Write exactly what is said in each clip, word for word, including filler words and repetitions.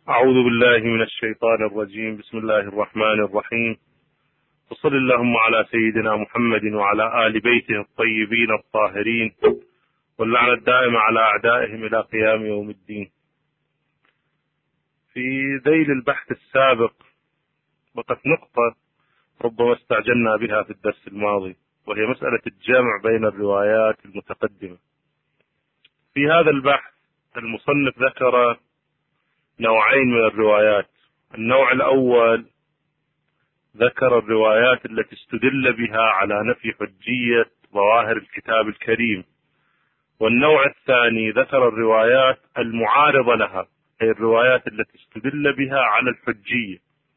أعوذ بالله من الشيطان الرجيم. بسم الله الرحمن الرحيم، وصل اللهم على سيدنا محمد وعلى آل بيته الطيبين الطاهرين، واللعنة الدائمة على أعدائهم إلى قيام يوم الدين. في ذيل البحث السابق بقت نقطة ربما استعجلنا بها في الدرس الماضي، وهي مسألة الجمع بين الروايات المتقدمة. في هذا البحث المصنف ذكر نوعين من الروايات. النوع الأول ذكر الروايات التي استدل بها على نفي حجية ظواهر الكتاب الكريم، والنوع الثاني ذكر الروايات المعارضة لها، أي الروايات التي استدل بها على الحجية.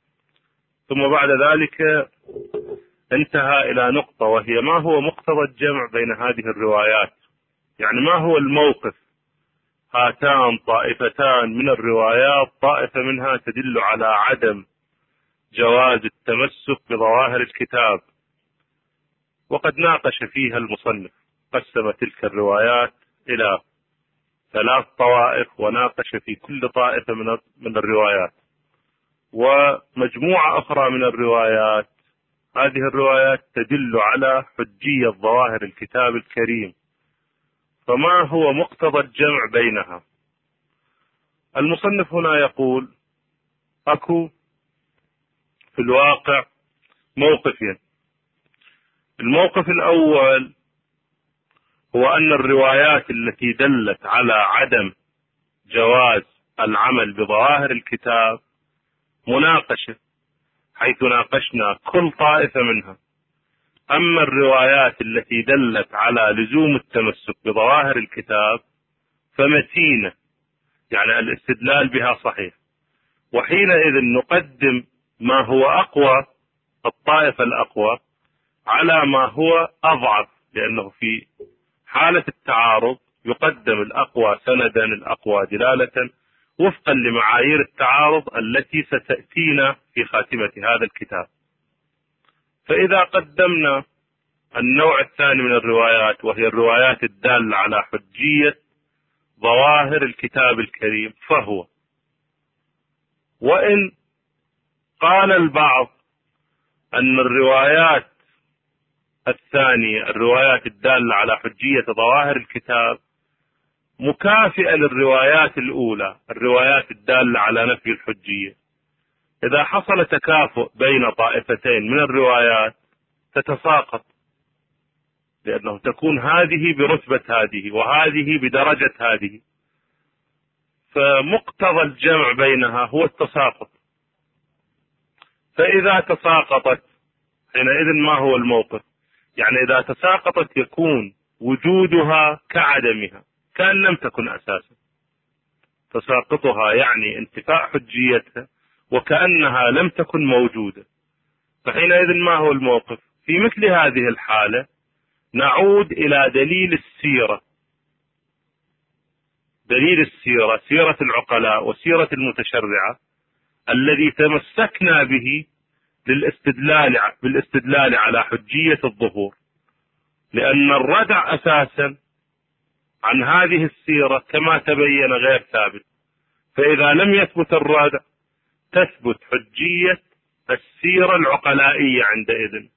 ثم بعد ذلك انتهى إلى نقطة، وهي ما هو مقتضى الجمع بين هذه الروايات، يعني ما هو الموقف. هاتان طائفتان من الروايات، طائفة منها تدل على عدم جواز التمسك بظواهر الكتاب، وقد ناقش فيها المصنف، قسم تلك الروايات إلى ثلاث طوائف، وناقش في كل طائفة من من الروايات. ومجموعة أخرى من الروايات، هذه الروايات تدل على حجية ظواهر الكتاب الكريم، فما هو مقتضى الجمع بينها؟ المصنف هنا يقول أكو في الواقع موقفين. الموقف الأول هو أن الروايات التي دلت على عدم جواز العمل بظواهر الكتاب مناقشة، حيث ناقشنا كل طائفة منها. أما الروايات التي دلت على لزوم التمسك بظواهر الكتاب فمتينة، يعني الاستدلال بها صحيح، وحينئذ نقدم ما هو أقوى، الطائفة الأقوى، على ما هو أضعف، لأنه في حالة التعارض يقدم الأقوى سندا، الأقوى دلالة، وفقا لمعايير التعارض التي ستأتينا في خاتمة هذا الكتاب. فإذا قدمنا النوع الثاني من الروايات، وهي الروايات الدالة على حجية ظواهر الكتاب الكريم، فهو وإن قال البعض أن الروايات الثانية، الروايات الدالة على حجية ظواهر الكتاب، مكافئة للروايات الأولى، الروايات الدالة على نفي الحجية. إذا حصل تكافؤ بين طائفتين من الروايات تتساقط، لأنه تكون هذه برتبة هذه وهذه بدرجة هذه، فمقتضى الجمع بينها هو التساقط. فإذا تساقطت حينئذ ما هو الموقف؟ يعني إذا تساقطت يكون وجودها كعدمها، كأن لم تكن أساسا. تساقطها يعني انتفاء حجيتها وكأنها لم تكن موجودة. فحينئذ ما هو الموقف؟ في مثل هذه الحالة نعود إلى دليل السيرة، دليل السيرة، سيرة العقلاء وسيرة المتشرعة، الذي تمسكنا به للاستدلال بالاستدلال على حجية الظهور، لأن الردع أساسا عن هذه السيرة كما تبين غير ثابت. فإذا لم يثبت الردع تثبت حجية السيرة العقلائية عندئذ.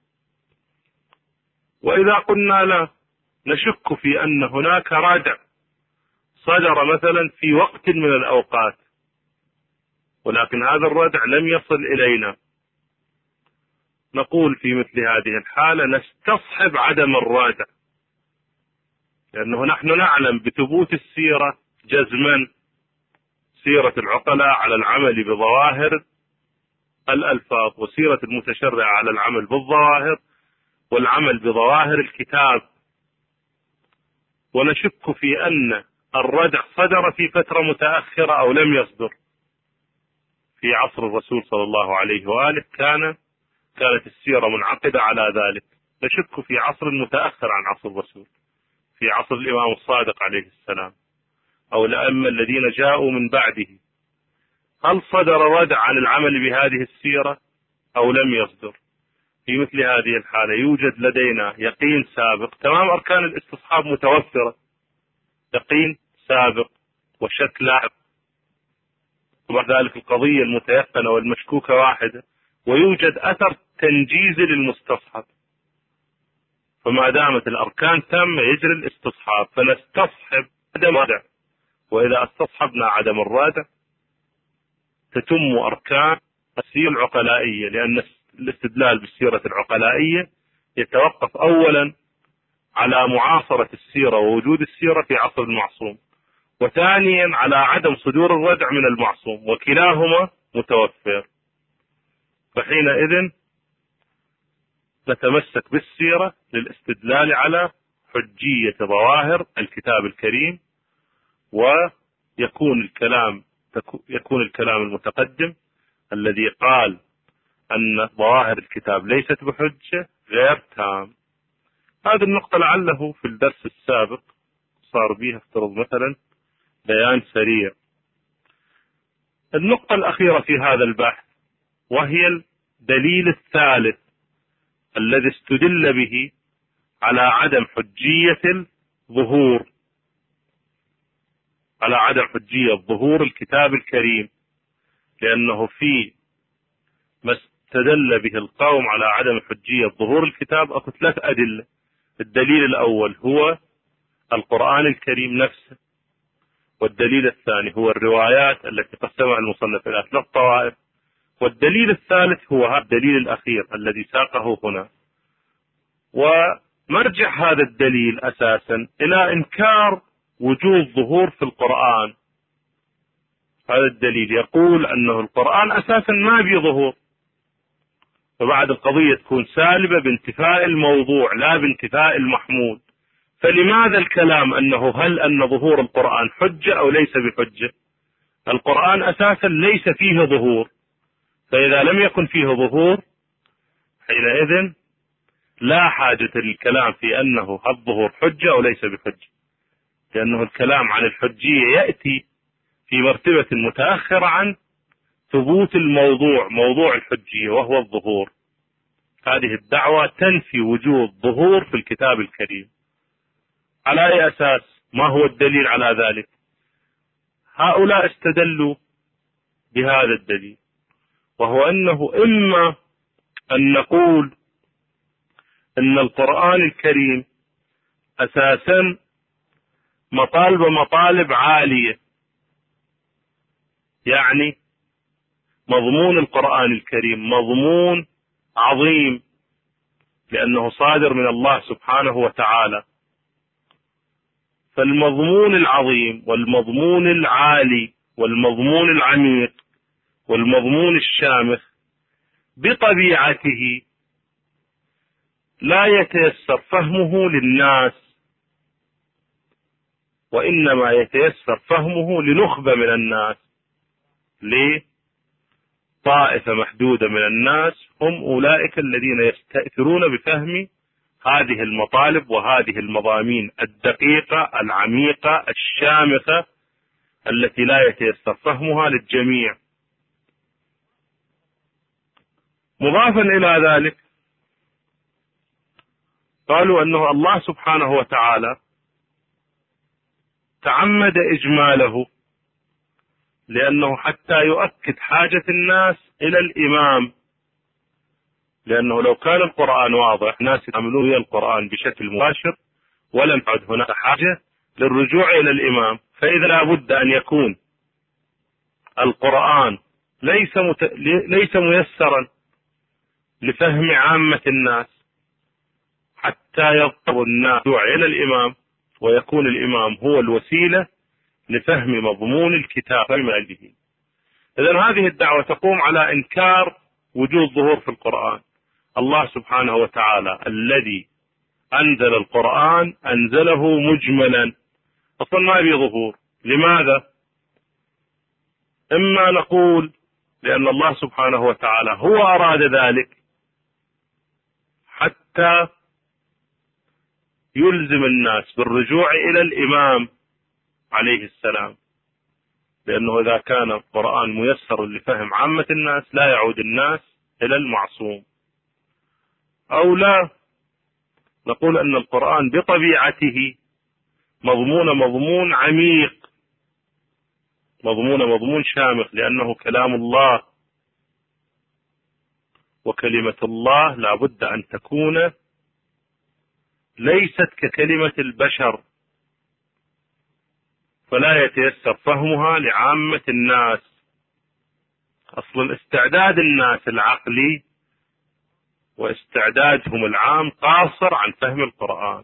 وإذا قلنا لا، نشك في أن هناك ردع صدر مثلا في وقت من الأوقات، ولكن هذا الردع لم يصل إلينا، نقول في مثل هذه الحالة نستصحب عدم الردع، لأنه نحن نعلم بثبوت السيرة جزما، سيرة العقلاء على العمل بظواهر الألفاظ، وسيرة المتشرع على العمل بالظواهر والعمل بظواهر الكتاب. ونشك في أن الردع صدر في فترة متأخرة أو لم يصدر في عصر الرسول صلى الله عليه وآله، كان كانت السيرة منعقدة على ذلك. نشك في عصر متأخر عن عصر الرسول، في عصر الإمام الصادق عليه السلام أو الأئمة الذين جاءوا من بعده، هل صدر ردع عن العمل بهذه السيرة أو لم يصدر؟ في مثل هذه الحالة يوجد لدينا يقين سابق، تمام أركان الاستصحاب متوفرة، يقين سابق وشك لاحق، وبعد ذلك القضية المتيقنة والمشكوكة واحدة، ويوجد أثر تنجيزي للمستصحب. فما دامت الأركان تامة يجري الاستصحاب، فنستصحب عدم الرادع، وإذا استصحبنا عدم الرادع تتم أركان السيرة العقلائية، لأن الاستدلال بالسيرة العقلائية يتوقف أولا على معاصرة السيرة ووجود السيرة في عصر المعصوم، وثانيا على عدم صدور الردع من المعصوم، وكلاهما متوفر. فحينئذ نتمسك بالسيرة للاستدلال على حجية ظواهر الكتاب الكريم، ويكون الكلام يكون الكلام المتقدم الذي قال أن ظواهر الكتاب ليست بحجة غير تام. هذه النقطة لعله في الدرس السابق صار بها افترض مثلا بيان سريع. النقطة الأخيرة في هذا البحث وهي الدليل الثالث الذي استدل به على عدم حجية الظهور على عدم حجية ظهور الكتاب الكريم، لأنه في ما استدل به القوم على عدم حجية ظهور الكتاب أكو ثلاث أدلة. الدليل الأول هو القرآن الكريم نفسه، والدليل الثاني هو الروايات التي قسمها المصنف إلى ثلاث طوائف، والدليل الثالث هو هذا الدليل الأخير الذي ساقه هنا. ومرجع هذا الدليل أساسا إلى إنكار وجود ظهور في القرآن. هذا الدليل يقول أنه القرآن أساسا ما بيه ظهور، فبعد القضية تكون سالبة بانتفاء الموضوع لا بانتفاء المحمول. فلماذا الكلام أنه هل أن ظهور القرآن حجة أو ليس بحجة؟ القرآن أساسا ليس فيه ظهور، فإذا لم يكن فيه ظهور حينئذ لا حاجة للكلام في أنه الظهور حجة أو ليس بحجة، لأنه الكلام عن الحجية يأتي في مرتبة متأخرة عن ثبوت الموضوع، موضوع الحجية وهو الظهور. هذه الدعوة تنفي وجود ظهور في الكتاب الكريم. على أي أساس؟ ما هو الدليل على ذلك؟ هؤلاء استدلوا بهذا الدليل، وهو أنه إما أن نقول أن القرآن الكريم أساسا مطالب مطالب عالية، يعني مضمون القرآن الكريم مضمون عظيم لأنه صادر من الله سبحانه وتعالى. فالمضمون العظيم والمضمون العالي والمضمون العميق والمضمون الشامخ بطبيعته لا يتيسر فهمه للناس، وإنما يتيسر فهمه لنخبة من الناس. ليه؟ طائفة محدودة من الناس هم أولئك الذين يستأثرون بفهم هذه المطالب وهذه المضامين الدقيقة العميقة الشامخة التي لا يتيسر فهمها للجميع. مضافا إلى ذلك قالوا أنه الله سبحانه وتعالى تعمد إجماله، لأنه حتى يؤكد حاجة الناس إلى الإمام، لأنه لو كان القرآن واضح ناس يعملون ويا القرآن بشكل مباشر ولم تعد هناك حاجة للرجوع إلى الإمام. فإذا لابد أن يكون القرآن ليس مت... ليس ميسرا لفهم عامة الناس حتى يضطر الناس إلى الإمام، ويكون الإمام هو الوسيلة لفهم مضمون الكتاب به. إذن هذه الدعوة تقوم على إنكار وجود ظهور في القرآن. الله سبحانه وتعالى الذي أنزل القرآن أنزله مجملا، أصلا ما به ظهور. لماذا؟ إما نقول لأن الله سبحانه وتعالى هو أراد ذلك حتى يلزم الناس بالرجوع إلى الإمام عليه السلام، لأنه إذا كان القرآن ميسر لفهم عامة الناس لا يعود الناس إلى المعصوم. أو لا نقول أن القرآن بطبيعته مضمون مضمون عميق، مضمون مضمون شامخ، لأنه كلام الله، وكلمة الله لا بد أن تكون ليست ككلمة البشر، فلا يتيسر فهمها لعامة الناس. أصلا استعداد الناس العقلي واستعدادهم العام قاصر عن فهم القرآن.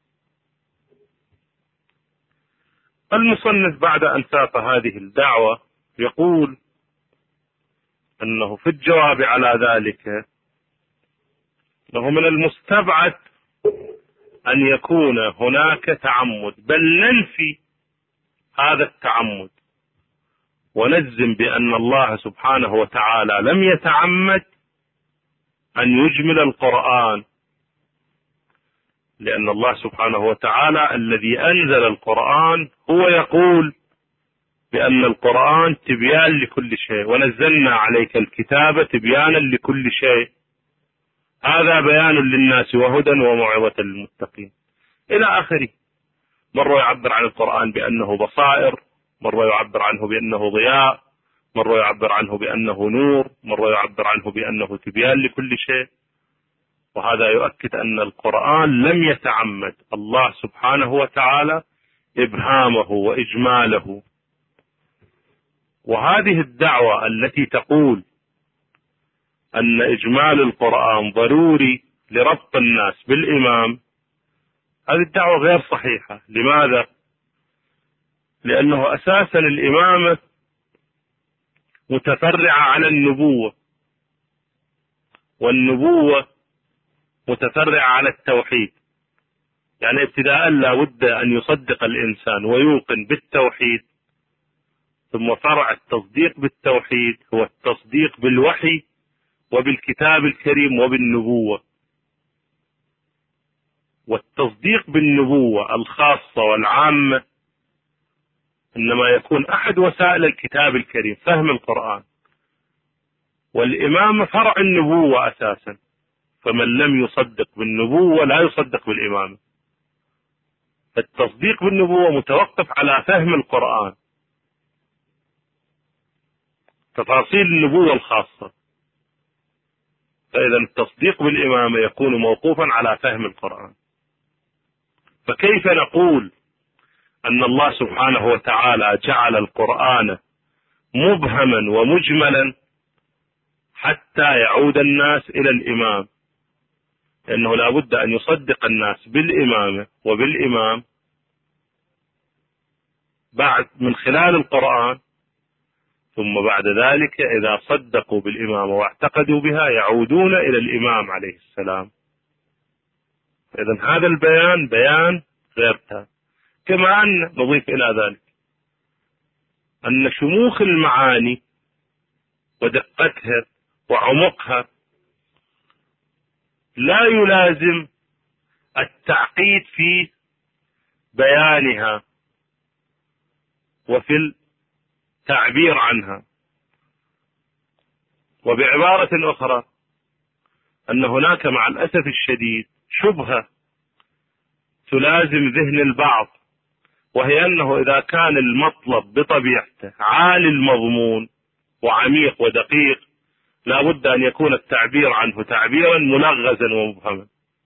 المصنف بعد أن ساق هذه الدعوة يقول أنه في الجواب على ذلك أنه من المستبعد أن يكون هناك تعمد، بل ننفي هذا التعمد ونجزم بأن الله سبحانه وتعالى لم يتعمد أن يجمل القرآن، لأن الله سبحانه وتعالى الذي أنزل القرآن هو يقول بأن القرآن تبيان لكل شيء، ونزلنا عليك الكتاب تبيانا لكل شيء، هذا بيان للناس وهدى وموعظة للمتقين إلى آخره. مرة يعبر عن القرآن بأنه بصائر، مرة يعبر عنه بأنه ضياء، مرة يعبر عنه بأنه نور، مرة يعبر عنه بأنه تبيان لكل شيء. وهذا يؤكد أن القرآن لم يتعمد الله سبحانه وتعالى إبهامه وإجماله. وهذه الدعوة التي تقول أن إجمال القرآن ضروري لربط الناس بالإمام، هذه الدعوة غير صحيحة. لماذا؟ لأنه أساسا الإمامة متفرعة على النبوة، والنبوة متفرعة على التوحيد. يعني ابتداء لا بد أن يصدق الإنسان ويوقن بالتوحيد، ثم فرع التصديق بالتوحيد هو التصديق بالوحي وبالكتاب الكريم وبالنبوة. والتصديق بالنبوة الخاصة والعامة إنما يكون أحد وسائل الكتاب الكريم فهم القرآن، والإمامة فرع النبوة أساسا، فمن لم يصدق بالنبوة لا يصدق بالإمامة. التصديق بالنبوة متوقف على فهم القرآن، تفاصيل النبوة الخاصة، فإذا التصديق بالإمامة يكون موقوفا على فهم القرآن. فكيف نقول أن الله سبحانه وتعالى جعل القرآن مبهما ومجملا حتى يعود الناس إلى الإمام؟ لأنه لا بد أن يصدق الناس بالإمامة وبالإمام بعد من خلال القرآن، ثم بعد ذلك إذا صدقوا بالإمامة واعتقدوا بها يعودون إلى الإمام عليه السلام. إذن هذا البيان بيان غير تام. كما أن نضيف إلى ذلك أن شموخ المعاني ودقتها وعمقها لا يلازم التعقيد في بيانها وفي التعبير عنها. وبعبارة أخرى أن هناك مع الأسف الشديد شبهة تلازم ذهن البعض، وهي أنه إذا كان المطلب بطبيعته عالي المضمون وعميق ودقيق لا بد أن يكون التعبير عنه تعبيرا ملغزا ومبهما.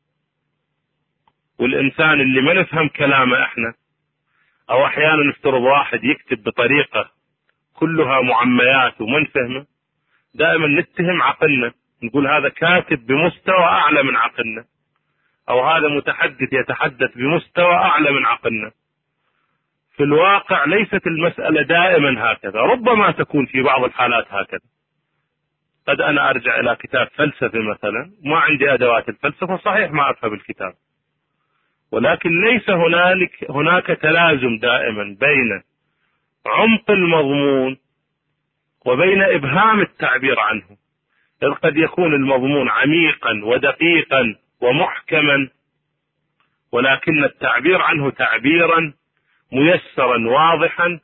والإنسان اللي ما نفهم كلامه إحنا، أو أحيانا نفترض واحد يكتب بطريقة كلها معميات وما نفهمه، دائما نتهم عقلنا، نقول هذا كاتب بمستوى أعلى من عقلنا، أو هذا متحدث يتحدث بمستوى أعلى من عقلنا. في الواقع ليست المسألة دائما هكذا، ربما تكون في بعض الحالات هكذا. قد أنا أرجع إلى كتاب فلسفي مثلا، ما عندي أدوات الفلسفة، صحيح ما أفهم الكتاب، ولكن ليس هنالك هناك تلازم دائما بين عمق المضمون وبين إبهام التعبير عنه. إذ قد يكون المضمون عميقا ودقيقا ومحكما، ولكن التعبير عنه تعبيرا ميسرا واضحا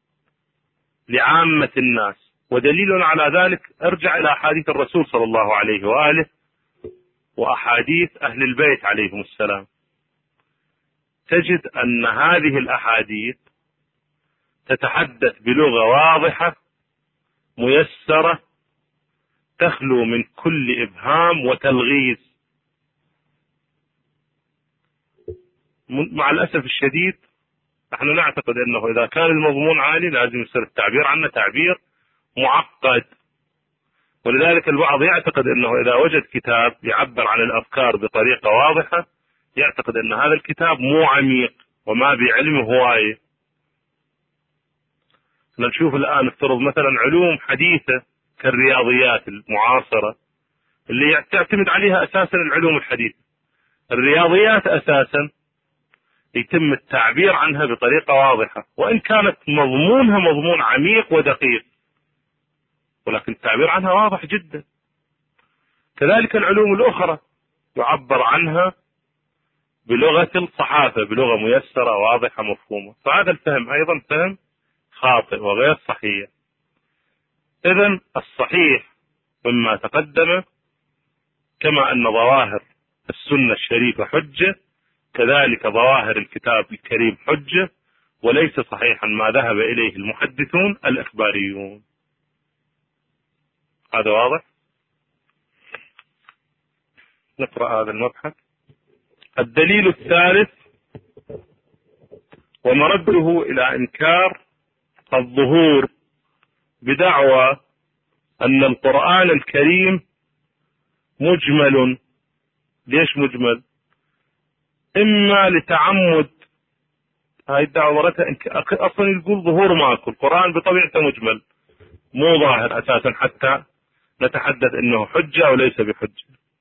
لعامة الناس. ودليل على ذلك ارجع إلى أحاديث الرسول صلى الله عليه وآله وأحاديث أهل البيت عليهم السلام، تجد أن هذه الأحاديث تتحدث بلغة واضحة ميسرة تخلو من كل إبهام وتلغيز. مع الأسف الشديد نحن نعتقد أنه إذا كان المضمون عالي لازم يصير التعبير عنه تعبير معقد، ولذلك البعض يعتقد أنه إذا وجد كتاب يعبر عن الأفكار بطريقة واضحة يعتقد أن هذا الكتاب مو عميق وما بعلمه هواية. نشوف الآن افترض مثلا علوم حديثة كالرياضيات المعاصرة اللي تعتمد عليها أساسا العلوم الحديثة. الرياضيات أساسا يتم التعبير عنها بطريقة واضحة وإن كانت مضمونها مضمون عميق ودقيق، ولكن التعبير عنها واضح جدا. كذلك العلوم الأخرى يعبر عنها بلغة الصحافة، بلغة ميسرة واضحة مفهومة. فهذا الفهم أيضا فهم خاطئ وغير صحيح. إذن الصحيح مما تقدم كما أن ظواهر السنة الشريفة حجة كذلك ظواهر الكتاب الكريم حجة، وليس صحيحا ما ذهب إليه المحدثون الإخباريون. هذا واضح؟ نقرأ هذا المبحث. الدليل الثالث ومرده إلى إنكار الظهور بدعوى أن القرآن الكريم مجمل. ليش مجمل؟ إما لتعمد، هاي الدعوة مرتها أصلا يقول ظهور ماكو، القرآن بطبيعته مجمل مو ظاهر أساسا حتى نتحدث أنه حجة أو ليس بحجة.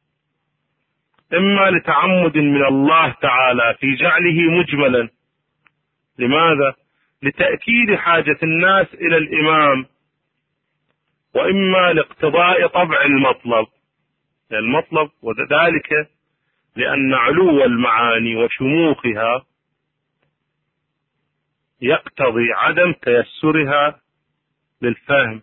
إما لتعمد من الله تعالى في جعله مجملا. لماذا؟ لتأكيد حاجة الناس إلى الإمام، وإما لاقتضاء طبع المطلب. المطلب وذلك لأن علو المعاني وشموخها يقتضي عدم تيسرها للفهم.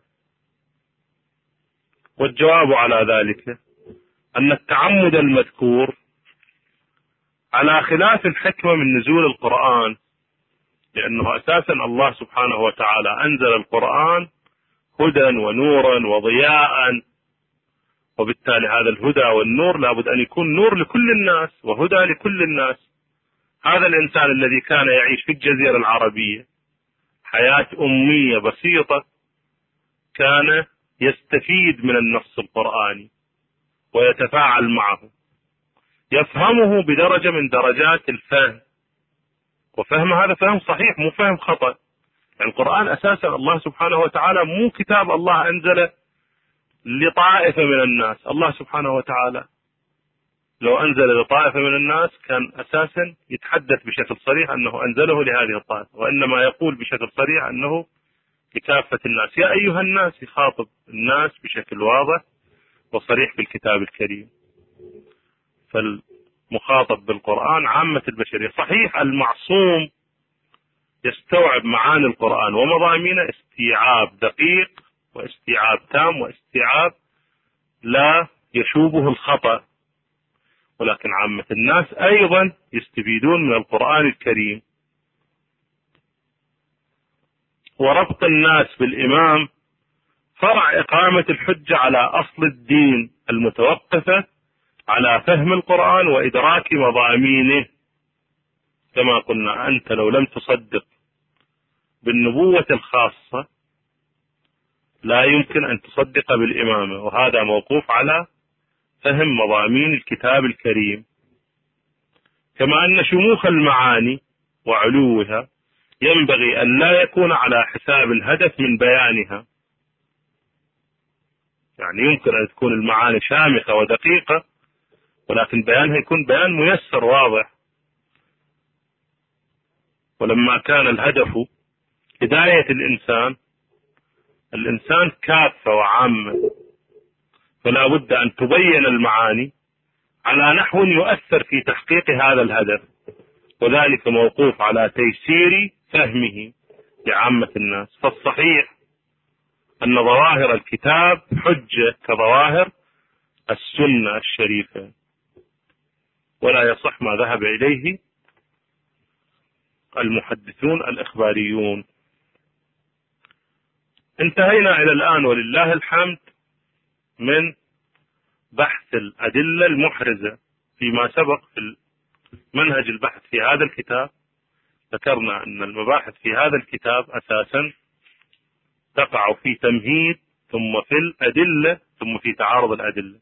والجواب على ذلك أن التعمد المذكور على خلاف الحكمة من نزول القرآن، لأنه أساسا الله سبحانه وتعالى أنزل القرآن هدى ونورا وضياء، وبالتالي هذا الهدى والنور لابد أن يكون نور لكل الناس وهدى لكل الناس. هذا الإنسان الذي كان يعيش في الجزيرة العربية حياة أمية بسيطة كان يستفيد من النص القرآني ويتفاعل معه، يفهمه بدرجة من درجات الفهم، وفهم هذا فهم صحيح مو فهم خطأ. يعني القرآن أساسا الله سبحانه وتعالى مو كتاب الله أنزله لطائفة من الناس. الله سبحانه وتعالى لو أنزل لطائفة من الناس كان أساسا يتحدث بشكل صريح أنه أنزله لهذه الطائفة، وإنما يقول بشكل صريح أنه لكافة الناس. يا أيها الناس، يخاطب الناس بشكل واضح وصريح في الكتاب الكريم. فالمخاطب بالقرآن عامة البشرية. صحيح المعصوم يستوعب معاني القرآن ومضامينه استيعاب دقيق واستيعاب تام واستيعاب لا يشوبه الخطأ، ولكن عامة الناس أيضا يستفيدون من القرآن الكريم. وربط الناس بالإمام فرع إقامة الحجة على أصل الدين المتوقفة على فهم القرآن وإدراك مضامينه. كما قلنا أنت لو لم تصدق بالنبوة الخاصة لا يمكن أن تصدق بالإمامة، وهذا موقوف على فهم مضامين الكتاب الكريم. كما أن شموخ المعاني وعلوها ينبغي أن لا يكون على حساب الهدف من بيانها. يعني يمكن أن تكون المعاني شامخة ودقيقة ولكن بيانها يكون بيان ميسر واضح. ولما كان الهدف هداية الإنسان، الإنسان كافة وعامة، فلا بد أن تبين المعاني على نحو يؤثر في تحقيق هذا الهدف، وذلك موقوف على تيسير فهمه لعامة الناس. فالصحيح أن ظواهر الكتاب حجة كظواهر السنة الشريفة، ولا يصح ما ذهب إليه المحدثون الإخباريون. انتهينا إلى الآن ولله الحمد من بحث الأدلة المحرزة. فيما سبق في منهج البحث في هذا الكتاب ذكرنا أن المباحث في هذا الكتاب أساسا تقع في تمهيد، ثم في الأدلة، ثم في تعارض الأدلة.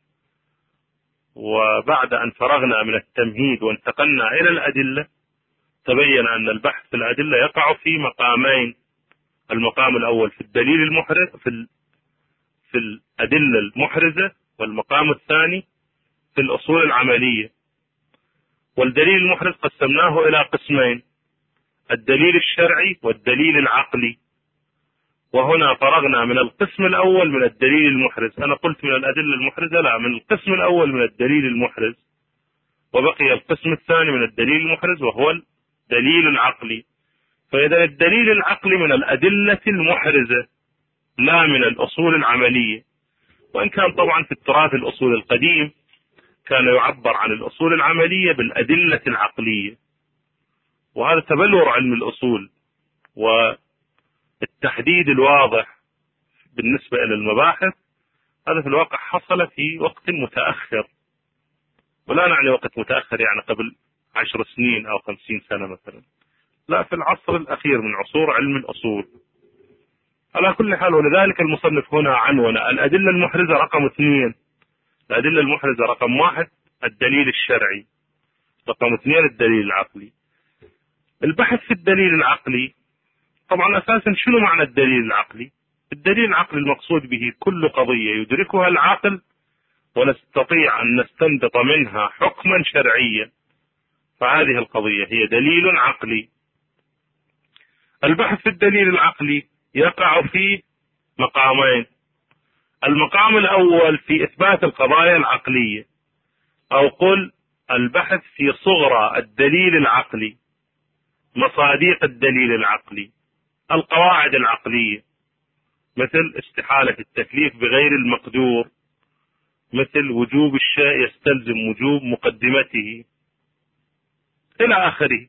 وبعد أن فرغنا من التمهيد وانتقلنا إلى الأدلة تبين أن البحث في الأدلة يقع في مقامين: المقام الأول في الدليل المحرز في في الأدلة المحرزة، والمقام الثاني في الأصول العملية. والدليل المحرز قسمناه إلى قسمين: الدليل الشرعي والدليل العقلي. وهنا فرغنا من القسم الأول من الدليل المحرز. أنا قلت من الأدلة المحرزة، لا، من القسم الأول من الدليل المحرز، وبقي القسم الثاني من الدليل المحرز وهو الدليل العقلي. فإذا الدليل العقلي من الأدلة المحرزة لا من الأصول العملية. وإن كان طبعا في التراث الأصول القديم كان يعبر عن الأصول العملية بالأدلة العقلية، وهذا تبلور علم الأصول والتحديد الواضح بالنسبة إلى المباحث. هذا في الواقع حصل في وقت متأخر، ولا نعني وقت متأخر يعني قبل عشر سنين أو خمسين سنة مثلا، لا، في العصر الأخير من عصور علم الأصول. على كل حال، ولذلك المصنف هنا عنون الأدلة المحرزة رقم اثنين. الأدلة المحرزة رقم واحد الدليل الشرعي، رقم اثنين الدليل العقلي. البحث في الدليل العقلي، طبعا أساسا شنو معنى الدليل العقلي؟ الدليل العقلي المقصود به كل قضية يدركها العقل ونستطيع أن نستنبط منها حكما شرعيا، فهذه القضية هي دليل عقلي. البحث في الدليل العقلي يقع في مقامين: المقام الأول في إثبات القضايا العقلية، أو قل البحث في صغرى الدليل العقلي، مصادق الدليل العقلي، القواعد العقلية، مثل استحالة التكليف بغير المقدور، مثل وجوب الشيء يستلزم وجوب مقدمته، إلى آخره.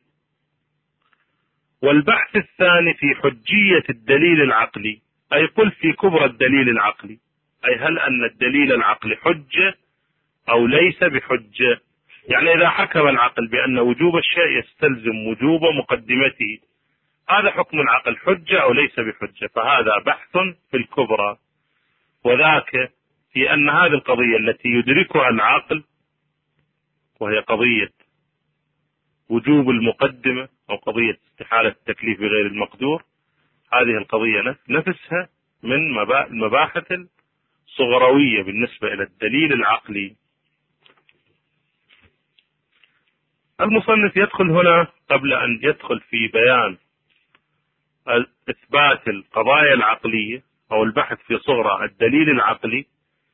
والبحث الثاني في حجية الدليل العقلي، أي قل في كبرى الدليل العقلي، أي هل أن الدليل العقلي حجة أو ليس بحجة. يعني إذا حكم العقل بأن وجوب الشيء يستلزم وجوب مقدمته، هذا حكم العقل حجة أو ليس بحجة، فهذا بحث في الكبرى. وذاك في أن هذه القضية التي يدركها العقل، وهي قضية وجوب المقدمة أو قضية استحالة التكليف بغير المقدور، هذه القضية نفسها من المباحث الصغروية بالنسبة إلى الدليل العقلي. المصنف يدخل هنا قبل أن يدخل في بيان إثبات القضايا العقلية أو البحث في صغرى الدليل العقلي،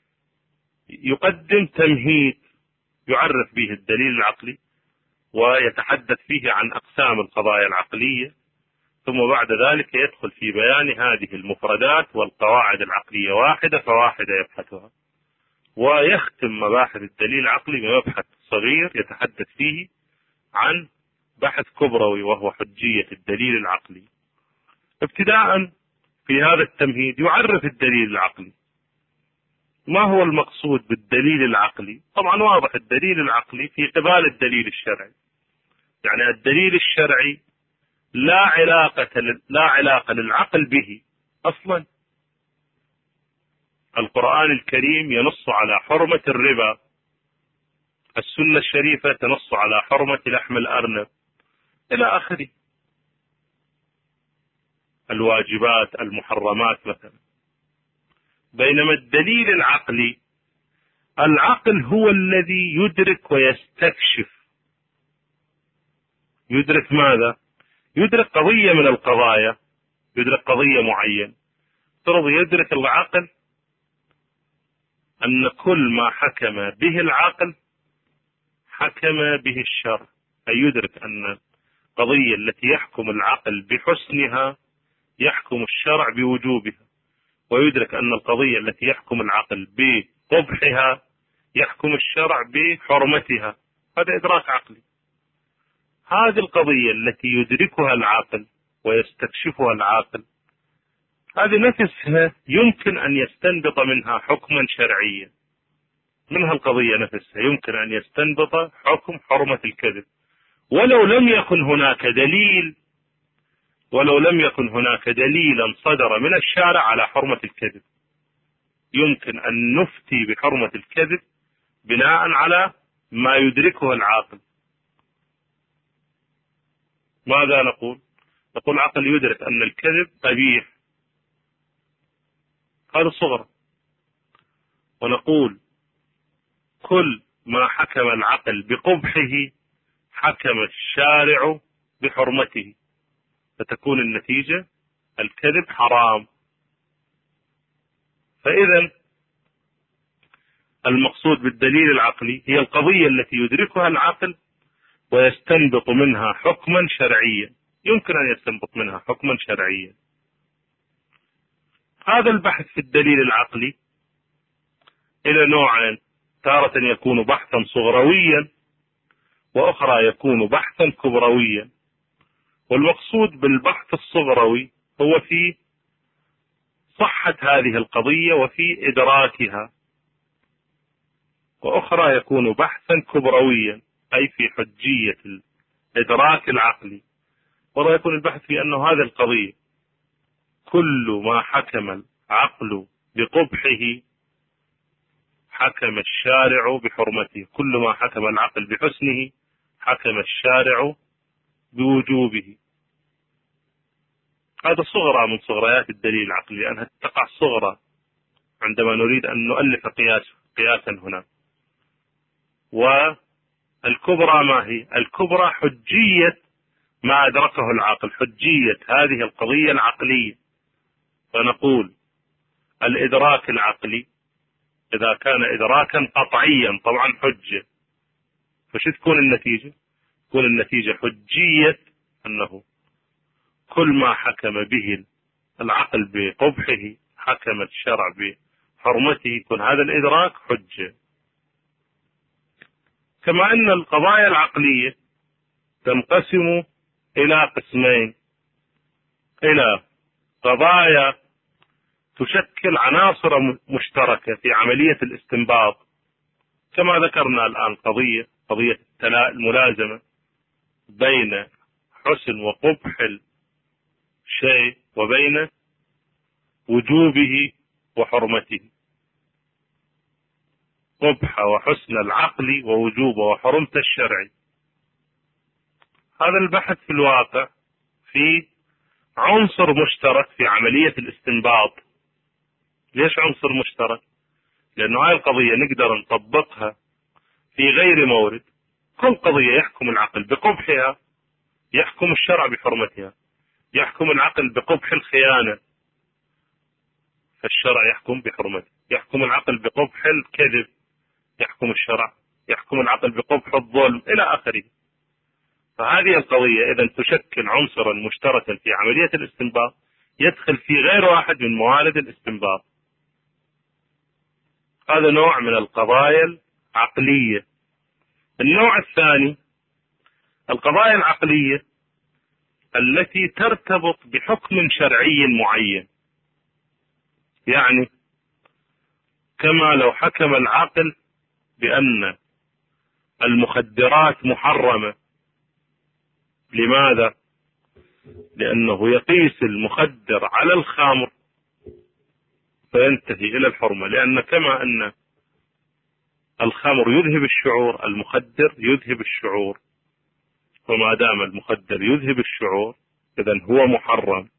يقدم تمهيد يعرف به الدليل العقلي ويتحدث فيه عن أقسام القضايا العقلية، ثم بعد ذلك يدخل في بيان هذه المفردات والقواعد العقلية واحدة فواحدة يبحثها، ويختم مباحث الدليل العقلي بمبحث صغير يتحدث فيه عن بحث كبروي وهو حجية الدليل العقلي. ابتداء في هذا التمهيد يعرف الدليل العقلي. ما هو المقصود بالدليل العقلي؟ طبعا واضح، الدليل العقلي في قبال الدليل الشرعي. يعني الدليل الشرعي لا علاقة لا علاقة للعقل به أصلا. القرآن الكريم ينص على حرمة الربا، السنة الشريفة تنص على حرمة لحم الأرنب، إلى آخره، الواجبات المحرمات مثلا. بينما الدليل العقلي، العقل هو الذي يدرك ويستكشف. يدرك ماذا؟ يدرك قضية من القضايا، يدرك قضية معينة. ترى يدرك العقل أن كل ما حكم به العقل حكم به الشرع، أي يدرك أن القضية التي يحكم العقل بحسنها يحكم الشرع بوجوبها، ويدرك أن القضية التي يحكم العقل بقبحها يحكم الشرع بحرمتها. هذا إدراك عقلي. هذه القضية التي يدركها العقل ويستكشفها العقل، هذه نفسها يمكن أن يستنبط منها حكما شرعيا، منها القضية نفسها يمكن أن يستنبط حكم حرمة الكذب، ولو لم يكن هناك دليل ولو لم يكن هناك دليلا صدر من الشارع على حرمة الكذب. يمكن أن نفتي بحرمة الكذب بناء على ما يدركه العاقل. ماذا نقول؟ نقول العقل يدرك أن الكذب قبيح، هذا صغرى. ونقول كل ما حكم العقل بقبحه حكم الشارع بحرمته، فتكون النتيجة الكذب حرام. فإذا المقصود بالدليل العقلي هي القضية التي يدركها العقل ويستنبط منها حكما شرعيا، يمكن أن يستنبط منها حكما شرعيا. هذا البحث في الدليل العقلي إلى نوعين: تارة يكون بحثا صغرويا، وأخرى يكون بحثا كبرويا. والمقصود بالبحث الصغروي هو في صحة هذه القضية وفي إدراكها، وأخرى يكون بحثا كبرويا أي في حجية الإدراك العقلي. ولا يكون البحث في أنه هذه القضية كل ما حكم العقل بقبحه حكم الشارع بحرمته، كل ما حكم العقل بحسنه حكم الشارع بوجوبه. هذا صغرى من صغريات الدليل العقلي، لأنها تقع صغرى عندما نريد أن نؤلف قياس قياسا هنا. والكبرى ما هي؟ الكبرى حجية ما أدركه العقل، حجية هذه القضية العقلية. فنقول الإدراك العقلي إذا كان إدراكا قطعيا طبعا حجة، فش تكون النتيجة؟ تكون النتيجة حجية أنه كل ما حكم به العقل بقبحه حكم الشرع بحرمته، يكون هذا الإدراك حجة. كما أن القضايا العقلية تنقسم إلى قسمين: إلى قضايا تشكل عناصر مشتركة في عملية الاستنباط، كما ذكرنا الآن قضية قضية الملازمة بين حسن وقبح الشيء وبين وجوبه وحرمته، قبح وحسن العقل ووجوبه وحرمته الشرعي. هذا البحث في الواقع في عنصر مشترك في عملية الاستنباط. ليش عنصر مشترك؟ لأنه هاي القضية نقدر نطبقها في غير مورد. كل قضية يحكم العقل بقبحها يحكم الشرع بحرمتها، يحكم العقل بقبح الخيانة فالشرع يحكم بحرمته، يحكم العقل بقبح الكذب يحكم الشرع، يحكم العقل بقبح الظلم إلى آخره. فهذه القضية إذا تشكل عنصرا مشتركا في عملية الاستنباط يدخل في غير واحد من موارد الاستنباط. هذا نوع من القضايا العقلية. النوع الثاني القضايا العقلية التي ترتبط بحكم شرعي معين، يعني كما لو حكم العقل بأن المخدرات محرمة. لماذا؟ لأنه يقيس المخدر على الخمر فينتهي إلى الحرمة، لأن كما أن الخمر يذهب الشعور المخدر يذهب الشعور، وما دام المخدر يذهب الشعور إذن هو محرم.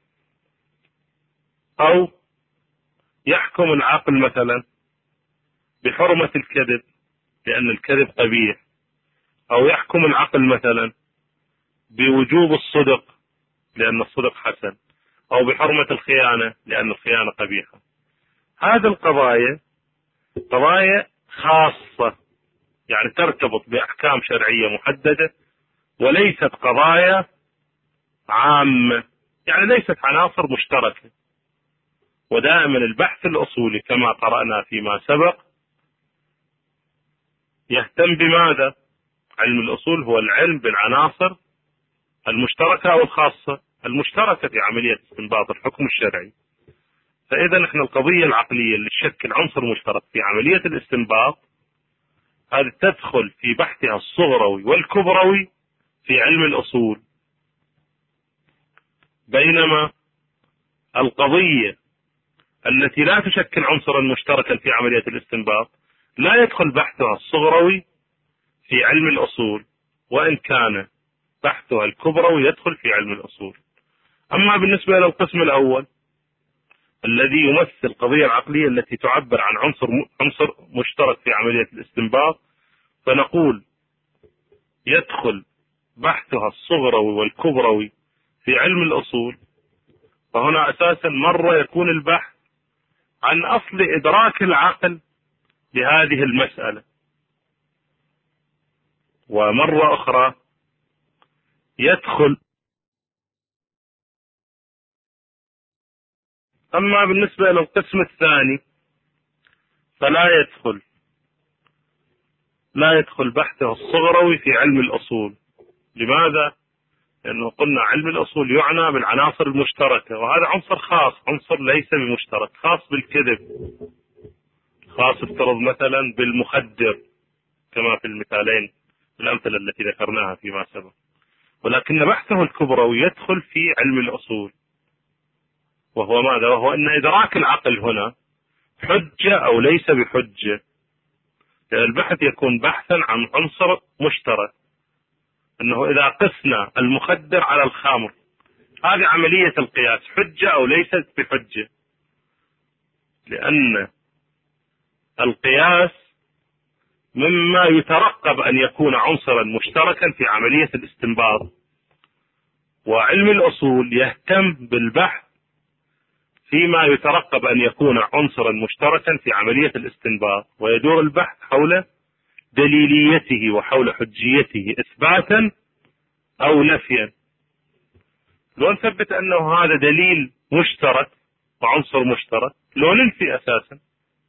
أو يحكم العقل مثلا بحرمة الكذب لأن الكذب قبيح، أو يحكم العقل مثلا بوجوب الصدق لأن الصدق حسن، أو بحرمة الخيانة لأن الخيانة قبيحة. هذه القضايا قضايا خاصة يعني ترتبط بأحكام شرعية محددة، وليست قضايا عامة، يعني ليست عناصر مشتركة. ودائما البحث الأصولي كما قرأنا فيما سبق يهتم بماذا؟ علم الأصول هو العلم بالعناصر المشتركة أو الخاصة. المشتركة في عملية استنباط الحكم الشرعي فإذا احنا القضية العقلية اللي تشكل عنصر مشترك في عملية الاستنباط هذه تدخل في بحثها الصغروي والكبروي في علم الأصول، بينما القضية التي لا تشكل عنصرا مشتركا في عملية الاستنباط لا يدخل بحثها الصغروي في علم الأصول، وإن كان بحثها الكبروي يدخل في علم الأصول. أما بالنسبة للقسم الأول الذي يمثل القضية العقلية التي تعبر عن عنصر عنصر مشترك في عملية الاستنباط، فنقول يدخل بحثها الصغروي والكبروي في علم الأصول. فهنا أساسا مرة يكون البحث عن أصل إدراك العقل لهذه المسألة، ومرة أخرى يدخل. أما بالنسبة للقسم الثاني فلا يدخل لا يدخل بحثه الصغروي في علم الأصول. لماذا؟ لأنه قلنا علم الأصول يعنى بالعناصر المشتركة، وهذا عنصر خاص، عنصر ليس بمشترك، خاص بالكذب، خاص افترض مثلا بالمخدر كما في المثالين الأمثلة التي ذكرناها فيما سبق. ولكن بحثه الكبروي يدخل في علم الأصول، وهو ماذا؟ وهو أن إدراك العقل هنا حجة أو ليس بحجة. لأن البحث يكون بحثا عن عنصر مشترك، أنه إذا قسنا المخدر على الخمر هذه عملية القياس حجة أو ليست بحجة، لأن القياس مما يترقب أن يكون عنصرا مشتركا في عملية الاستنباط. وعلم الأصول يهتم بالبحث فيما يترقب أن يكون عنصرا مشتركا في عملية الاستنباط، ويدور البحث حول دليليته وحول حجيته إثباتا أو نفيا. لو نثبت أنه هذا دليل مشترك وعنصر مشترك لو ننفي أساسا.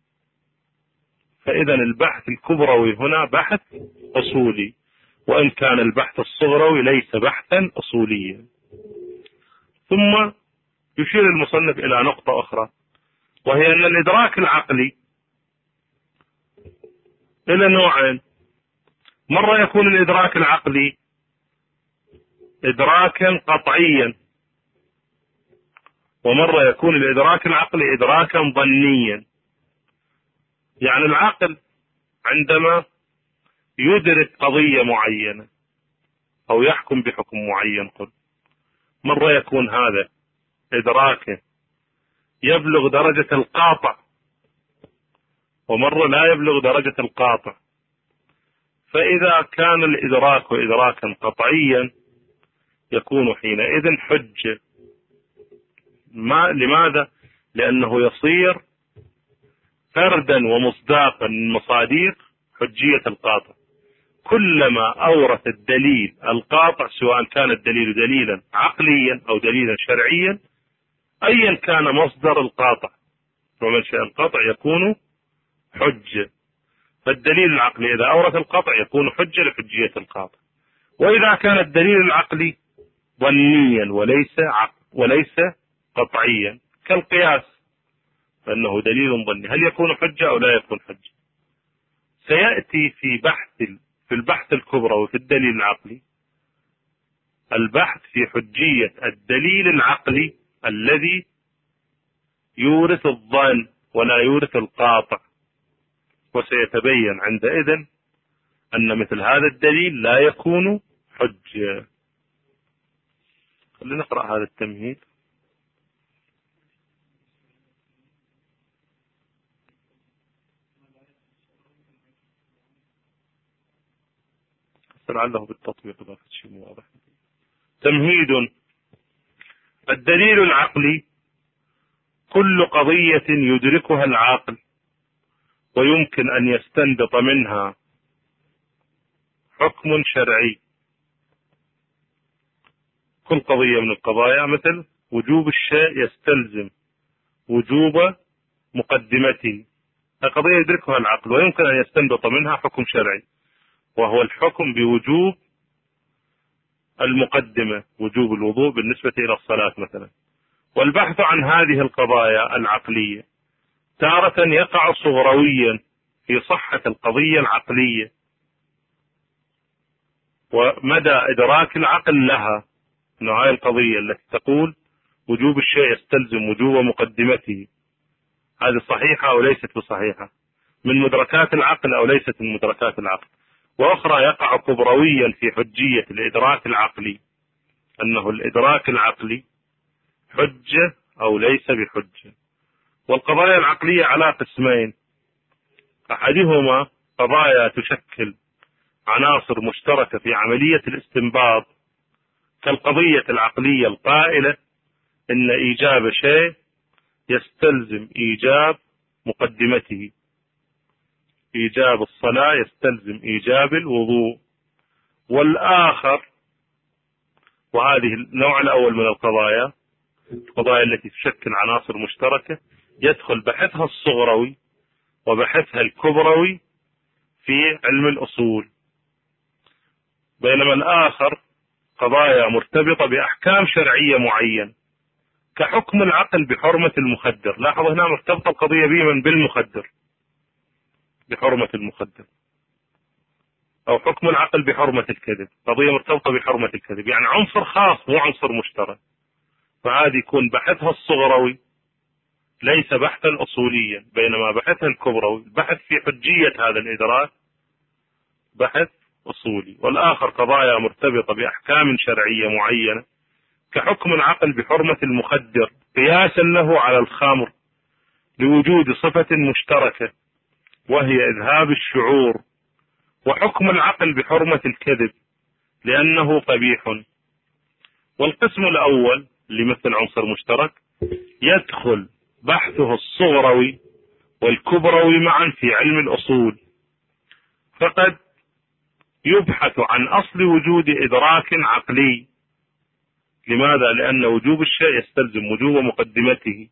فإذا البحث الكبروي هنا بحث أصولي، وإن كان البحث الصغروي ليس بحثا أصوليا. ثم يشير المصنف إلى نقطة أخرى، وهي أن الإدراك العقلي إلى نوعين. مرة يكون الإدراك العقلي إدراكا قطعيا، ومرة يكون الإدراك العقلي إدراكا ظنيا. يعني العقل عندما يدرك قضية معينة أو يحكم بحكم معين، قل مرة يكون هذا إدراكا يبلغ درجة القاطع، ومرة لا يبلغ درجة القاطع. فإذا كان الإدراك إدراكا قطعيا يكون حينئذ حجة. ما لماذا؟ لأنه يصير فردا ومصداقا من مصاديق حجية القاطع. كلما أورث الدليل القاطع، سواء كان الدليل دليلا عقليا أو دليلا شرعيا، أيا كان مصدر القاطع ومنشأ القاطع يكون حجة. فالدليل العقلي إذا أورث القاطع يكون حجة لحجية القاطع. وإذا كان الدليل العقلي ظنيا وليس عقل وليس قطعيا كالقياس فإنه دليل ظني، هل يكون حجة أو لا يكون حجة؟ سيأتي في بحث في البحث الكبرى وفي الدليل العقلي البحث في حجية الدليل العقلي الذي يورث الظن ولا يورث القاطع، وسيتبين عندئذ أن مثل هذا الدليل لا يكون حجة. خلينا نقرأ هذا التمهيد. لعله بالتطبيق إذا شيء واضح. تمهيد. الدليل العقلي كل قضية يدركها العاقل ويمكن أن يستنبط منها حكم شرعي. كل قضية من القضايا مثل وجوب الشيء يستلزم وجوب مقدمته، قضية يدركها العقل ويمكن أن يستنبط منها حكم شرعي، وهو الحكم بوجوب المقدمة، وجوب الوضوء بالنسبة إلى الصلاة مثلا، والبحث عن هذه القضايا العقلية تارة يقع صغرويا في صحة القضية العقلية ومدى إدراك العقل لها، أن هذه القضية التي تقول وجوب الشيء يستلزم وجوب مقدمته، هذه صحيحة أو ليست بصحيحة، من مدركات العقل أو ليست من مدركات العقل. وأخرى يقع كبرويا في حجية الإدراك العقلي، أنه الإدراك العقلي حجة أو ليس بحجة. والقضايا العقلية على قسمين، أحدهما قضايا تشكل عناصر مشتركة في عملية الاستنباط، كالقضية العقلية القائلة إن إيجاب شيء يستلزم إيجاب مقدمته، إيجاب الصلاة يستلزم إيجاب الوضوء. والآخر، وهذه النوع الأول من القضايا، القضايا التي تشكل عناصر مشتركة، يدخل بحثها الصغروي وبحثها الكبروي في علم الأصول، بينما الآخر قضايا مرتبطة بأحكام شرعية معينة، كحكم العقل بحرمة المخدر. لاحظ هنا مرتبطة القضية بمن؟ بالمخدر، بحرمة المخدر. أو حكم العقل بحرمة الكذب، قضية مرتبطة بحرمة الكذب، يعني عنصر خاص مو عنصر مشترك. فهذه يكون بحثها الصغروي ليس بحثا أصوليا، بينما بحثها الكبروي البحث في حجية هذا الإدراك بحث أصولي. والآخر قضايا مرتبطة بأحكام شرعية معينة، كحكم العقل بحرمة المخدر قياسا له على الخمر لوجود صفة مشتركة وهي إذهاب الشعور، وحكم العقل بحرمة الكذب لأنه قبيح. والقسم الأول لمثل عنصر مشترك يدخل بحثه الصغروي والكبروي معا في علم الأصول، فقد يبحث عن أصل وجود إدراك عقلي. لماذا؟ لأن وجوب الشيء يستلزم وجوب مقدمته،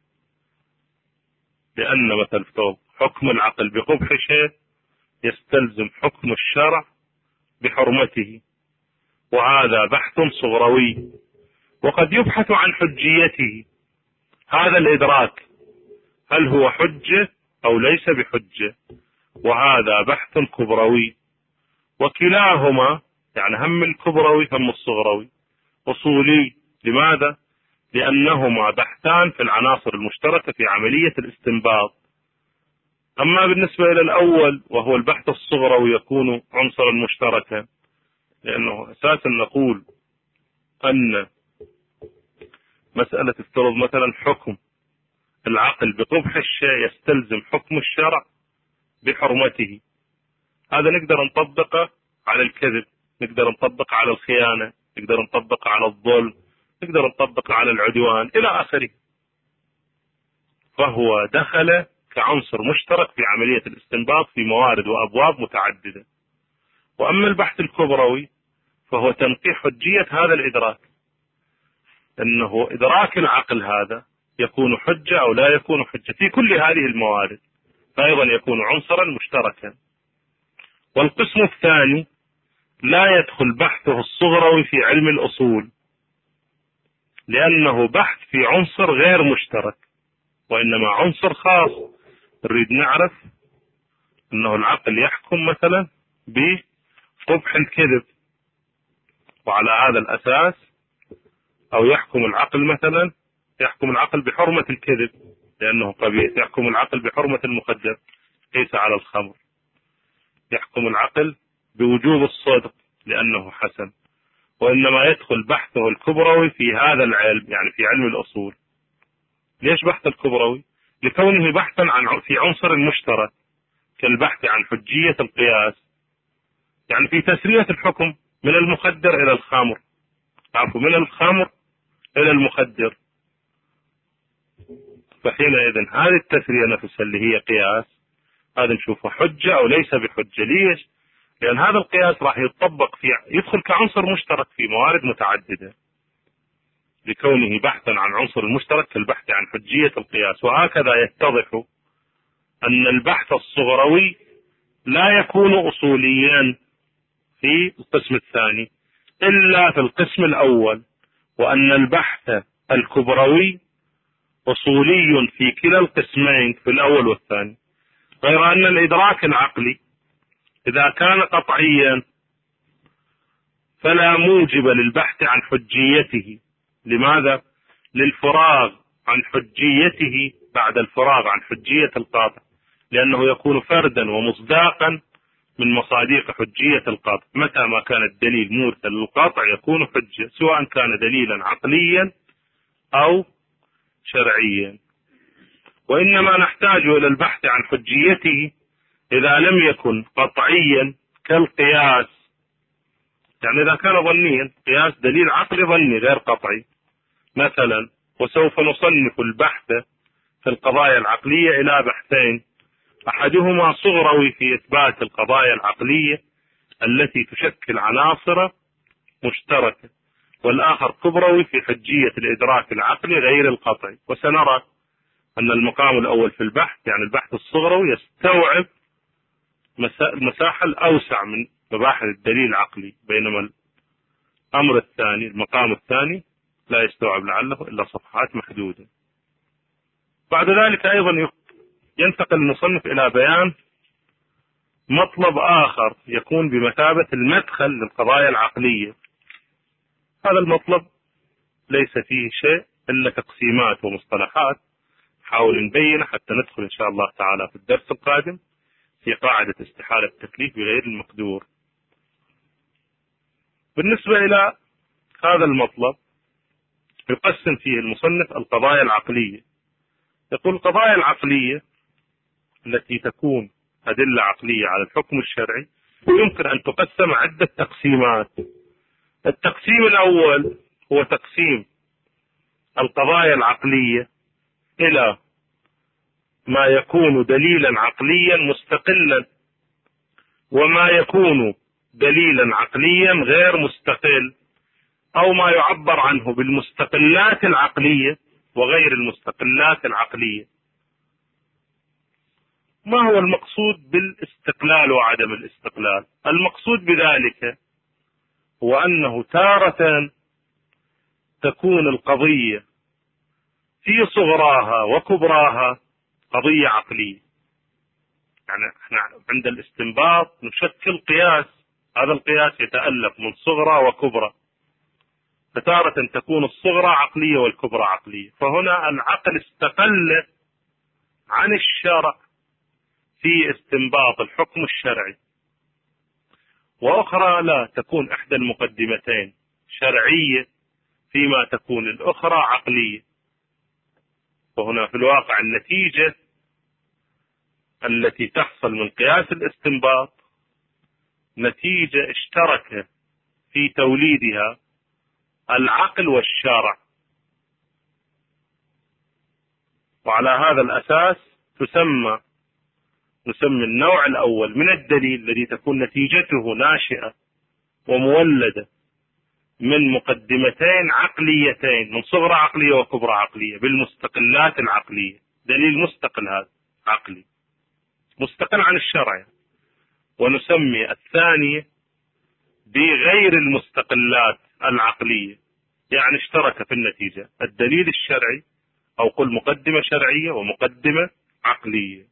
لأن مثل حكم العقل بقبح شيء يستلزم حكم الشرع بحرمته، وهذا بحث صغروي. وقد يبحث عن حجيته، هذا الإدراك هل هو حجة أو ليس بحجة، وهذا بحث كبروي. وكلاهما يعني هم الكبروي هم الصغروي أصولي. لماذا؟ لأنهما بحثان في العناصر المشتركة في عملية الاستنباط. أما بالنسبة إلى الأول وهو البحث الصغروي يكون عنصرا مشتركا، لأنه أساسا نقول أن مسألة افترض مثلا حكم العقل بقبح الشيء يستلزم حكم الشرع بحرمته، هذا نقدر نطبقه على الكذب، نقدر نطبق على الخيانة، نقدر نطبق على الظلم، نقدر نطبق على العدوان إلى آخره. فهو دخل كعنصر مشترك في عملية الاستنباط في موارد وأبواب متعددة. وأما البحث الكبروي فهو تنقيح حجية هذا الإدراك، أنه إدراك العقل هذا يكون حجة أو لا يكون حجة في كل هذه الموارد، فأيضا يكون عنصرا مشتركا. والقسم الثاني لا يدخل بحثه الصغروي في علم الأصول، لأنه بحث في عنصر غير مشترك، وإنما عنصر خاص. نريد نعرف أنه العقل يحكم مثلا بقبح الكذب، وعلى هذا الأساس أو يحكم العقل مثلا يحكم العقل بحرمة الكذب لأنه قبيح، يحكم العقل بحرمة المخدر ليس على الخمر، يحكم العقل بوجوب الصدق لأنه حسن. وإنما يدخل بحثه الكبروي في هذا العلم، يعني في علم الأصول. ليش بحث الكبروي؟ لكونه بحثا عن في عنصر مشترك، كالبحث عن حجية القياس، يعني في تسرية الحكم من المخدر إلى الخمر، عفوا من الخمر إلى المخدر. فحينئذ هذه التسرية نفسها اللي هي قياس، هذا نشوفه حجة أو ليس بحجة. ليش؟ لأن هذا القياس راح يتطبق في يدخل كعنصر مشترك في موارد متعددة، لكونه بحثا عن عنصر المشترك كالبحث عن حجية القياس. وهكذا يتضح أن البحث الصغروي لا يكون أصوليا في القسم الثاني إلا في القسم الأول، وأن البحث الكبروي أصولي في كلا القسمين في الأول والثاني، غير أن الإدراك العقلي إذا كان قطعيا فلا موجب للبحث عن حجيته. لماذا؟ للفراغ عن حجيته بعد الفراغ عن حجية القاطع، لأنه يكون فردا ومصداقا من مصاديق حجية القاطع. متى ما كان الدليل مرسل للقاطع يكون حجة، سواء كان دليلا عقليا أو شرعيا. وإنما نحتاج إلى البحث عن حجيته إذا لم يكن قطعيا كالقياس، يعني إذا كان ظنيا، قياس دليل عقلي ظني غير قطعي مثلا. وسوف نصنف البحث في القضايا العقلية إلى بحثين، أحدهما صغروي في إثبات القضايا العقلية التي تشكل عناصر مشتركة، والآخر كبروي في حجية الإدراك العقلي غير القطعي. وسنرى أن المقام الأول في البحث، يعني البحث الصغروي، يستوعب المساحة الأوسع من مباحث الدليل العقلي، بينما الأمر الثاني المقام الثاني لا يستوعب لعله إلا صفحات محدودة. بعد ذلك أيضا ينتقل المصنف إلى بيان مطلب آخر يكون بمثابة المدخل للقضايا العقلية. هذا المطلب ليس فيه شيء إلا تقسيمات ومصطلحات، حاول نبين حتى ندخل إن شاء الله تعالى في الدرس القادم في قاعدة استحالة التكليف بغير المقدور. بالنسبة إلى هذا المطلب يقسم فيه المصنف القضايا العقلية. يقول القضايا العقلية التي تكون أدلة عقلية على الحكم الشرعي يمكن أن تقسم عدة تقسيمات. التقسيم الأول هو تقسيم القضايا العقلية إلى ما يكون دليلا عقليا مستقلا، وما يكون دليلا عقليا غير مستقل، أو ما يعبر عنه بالمستقلات العقلية وغير المستقلات العقلية. ما هو المقصود بالاستقلال وعدم الاستقلال؟ المقصود بذلك هو أنه تارة تكون القضية في صغراها وكبراها قضية عقلية، يعني احنا عند الاستنباط نشكل قياس، هذا القياس يتألف من صغرى وكبرى، فتارة تكون الصغرى عقلية والكبرى عقلية. فهنا العقل استقل عن الشرع في استنباط الحكم الشرعي، وأخرى لا، تكون إحدى المقدمتين شرعية فيما تكون الأخرى عقلية. وهنا في الواقع النتيجة التي تحصل من قياس الاستنباط نتيجة اشترك في توليدها العقل والشرع، وعلى هذا الأساس تسمى نسمي النوع الأول من الدليل الذي تكون نتيجته ناشئة ومولدة من مقدمتين عقليتين، من صغرى عقلية وكبرى عقلية، بالمستقلات العقلية. دليل مستقل، هذا عقلي مستقل عن الشرع. ونسمي الثانية بغير المستقلات العقلية، يعني اشترك في النتيجة الدليل الشرعي، أو قل مقدمة شرعية ومقدمة عقلية.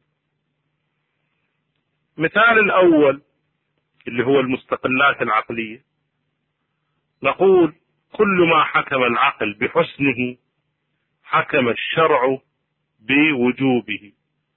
مثال الأول اللي هو المستقلات العقلية، نقول كل ما حكم العقل بحسنه حكم الشرع بوجوبه.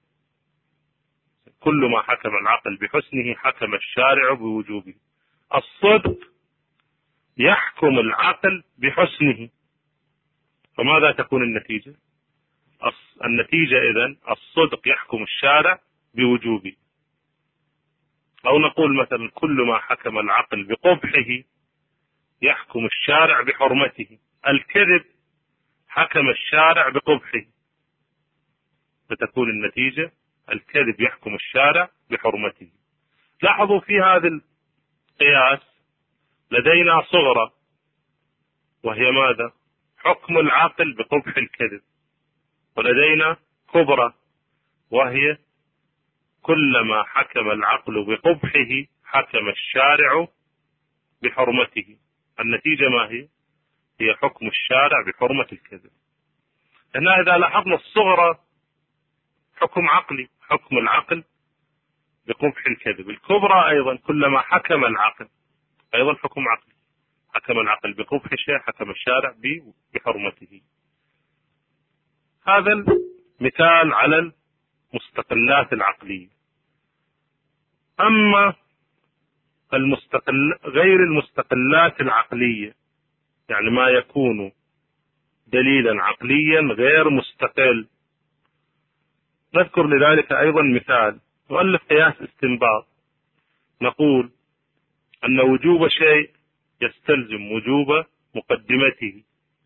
كل ما حكم العقل بحسنه حكم الشارع بوجوبه. الصدق يحكم العقل بحسنه، فماذا تكون النتيجة؟ النتيجة إذن الصدق يحكم الشارع بوجوبه. أو نقول مثلا كل ما حكم العقل بقبحه يحكم الشارع بحرمته. الكذب حكم الشارع بقبحه، فتكون النتيجة الكذب يحكم الشارع بحرمته. لاحظوا في هذا القياس لدينا صغرى وهي ماذا؟ حكم العقل بقبح الكذب، ولدينا كبرى وهي كلما حكم العقل بقبحه حكم الشارع بحرمته. النتيجة ما هي؟ هي حكم الشارع بحرمة الكذب. هنا إذا لاحظنا الصغرى حكم عقلي، حكم العقل بقبح الكذب. الكبرى أيضا كلما حكم العقل أيضا حكم عقلي، حكم العقل بقبح شيء حكم الشارع بحرمته. هذا المثال على المستقلات العقلية. أما المستقل غير المستقلات العقلية، يعني ما يكون دليلا عقليا غير مستقل، نذكر لذلك أيضا مثال. نؤلف قياس استنباط، نقول أن وجوب شيء يستلزم وجوب مقدمته.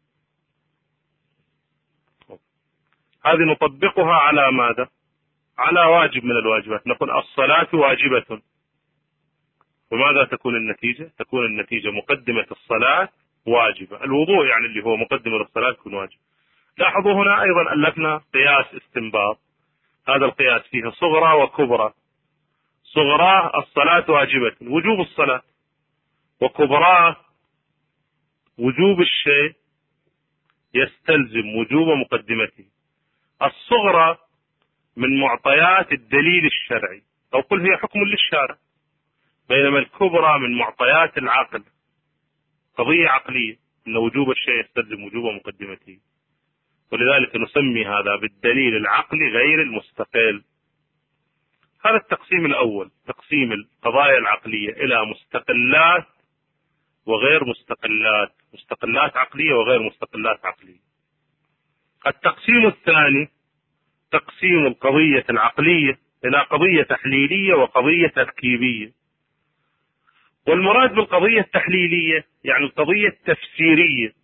هذه نطبقها على ماذا؟ على واجب من الواجبات. نقول الصلاة واجبة، وماذا تكون النتيجة؟ تكون النتيجة مقدمة الصلاة واجبة. الوضوء يعني اللي هو مقدمة الصلاة يكون واجب. لاحظوا هنا أيضا ألفنا قياس استنباط. هذا القياس فيه صغرى وكبرى. صغرى الصلاة واجبة وجوب الصلاة، وكبرى وجوب الشيء يستلزم وجوب مقدمته. الصغرى من معطيات الدليل الشرعي، أو قل هي حكم للشارع، بينما الكبرى من معطيات العقل، قضية عقلية أن وجوب الشيء يستلزم وجوب مقدمته. ولذلك نسمي هذا بالدليل العقلي غير المستقل. هذا التقسيم الأول، تقسيم القضايا العقلية إلى مستقلات وغير مستقلات، مستقلات عقلية وغير مستقلات عقلية. التقسيم الثاني تقسيم القضية العقلية إلى قضية تحليلية وقضية تركيبية. والمراد بالقضية التحليلية يعني القضية التفسيرية،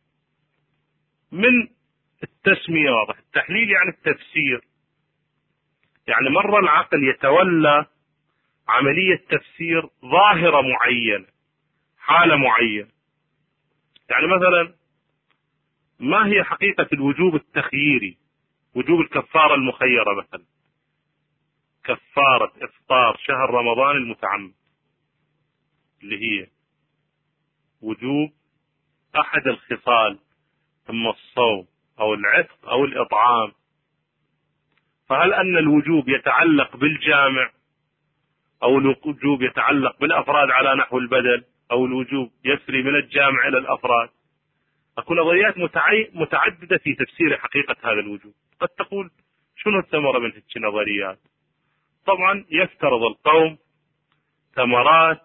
من التسمية واضح. التحليل يعني التفسير، يعني مرة العقل يتولى عملية تفسير ظاهرة معينة، حالة معينة. يعني مثلا ما هي حقيقة الوجوب التخييري؟ وجوب الكفارة المخيرة مثلا، كفارة إفطار شهر رمضان المتعمد، اللي هي وجوب أحد الخصال، إما الصوم أو العتق أو الإطعام. فهل أن الوجوب يتعلق بالجامع، أو الوجوب يتعلق بالأفراد على نحو البدل، أو الوجوب يسري من الجامع إلى الأفراد؟ أكون نظريات متعددة في تفسير حقيقة هذا الوجوب. قد تقول شنو الثمرة من هذه النظريات؟ طبعا يفترض القوم ثمرات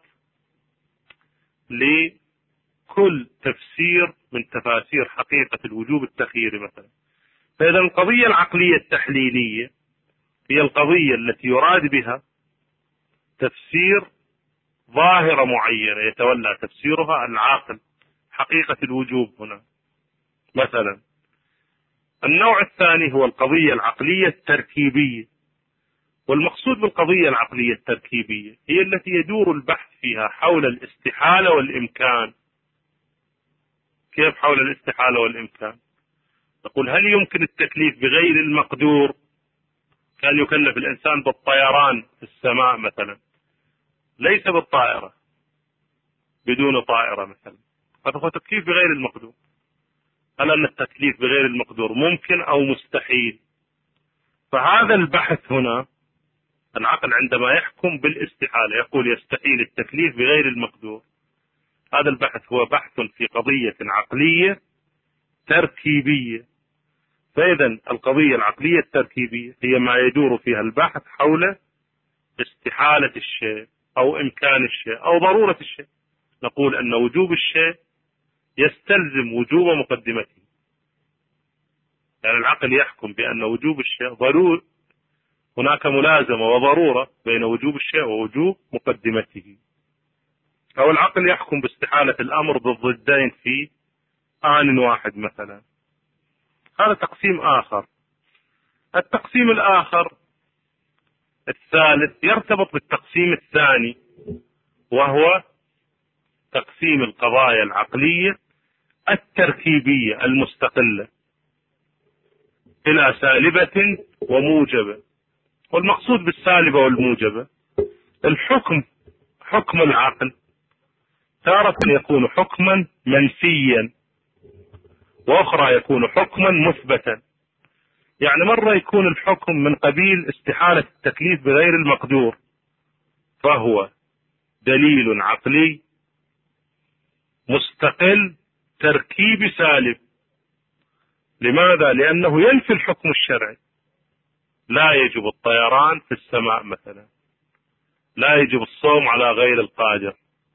لكل تفسير من تفاسير حقيقة الوجوب التخييري مثلا. فإذا القضية العقلية التحليلية هي القضية التي يراد بها تفسير ظاهرة معينة يتولى تفسيرها العاقل، حقيقة الوجوب هنا مثلا. النوع الثاني هو القضية العقلية التركيبية. والمقصود بالقضية العقلية التركيبية هي التي يدور البحث فيها حول الاستحالة والإمكان. كيف حول الاستحالة والإمكان؟ نقول هل يمكن التكليف بغير المقدور؟ كان يكلف الإنسان بالطيران في السماء مثلا، ليس بالطائرة، بدون طائرة مثلا، هذا هو تكليف بغير المقدور. هل أن التكليف بغير المقدور ممكن أو مستحيل؟ فهذا البحث هنا العقل عندما يحكم بالاستحالة يقول يستحيل التكليف بغير المقدور. هذا البحث هو بحث في قضية عقلية تركيبية. فإذا القضية العقلية التركيبية هي ما يدور فيها البحث حول استحالة الشيء أو إمكان الشيء أو ضرورة الشيء. نقول أن وجوب الشيء يستلزم وجوب مقدمته، يعني العقل يحكم بأن وجوب الشيء ضروري، هناك ملازمة وضرورة بين وجوب الشيء ووجوب مقدمته. أو العقل يحكم باستحالة الأمر بالضدين في آن واحد مثلا. هذا تقسيم آخر. التقسيم الآخر الثالث يرتبط بالتقسيم الثاني، وهو تقسيم القضايا العقلية التركيبية المستقلة إلى سالبة وموجبة. والمقصود بالسالبة والموجبة الحكم، حكم العقل تارة يكون حكما منفيا، وأخرى يكون حكما مثبتا. يعني مرة يكون الحكم من قبيل استحالة التكليف بغير المقدور، فهو دليل عقلي مستقل تركيبي سالب. لماذا؟ لأنه ينفي الحكم الشرعي. لا يجب الطيران في السماء مثلا، لا يجب الصوم على غير القادر.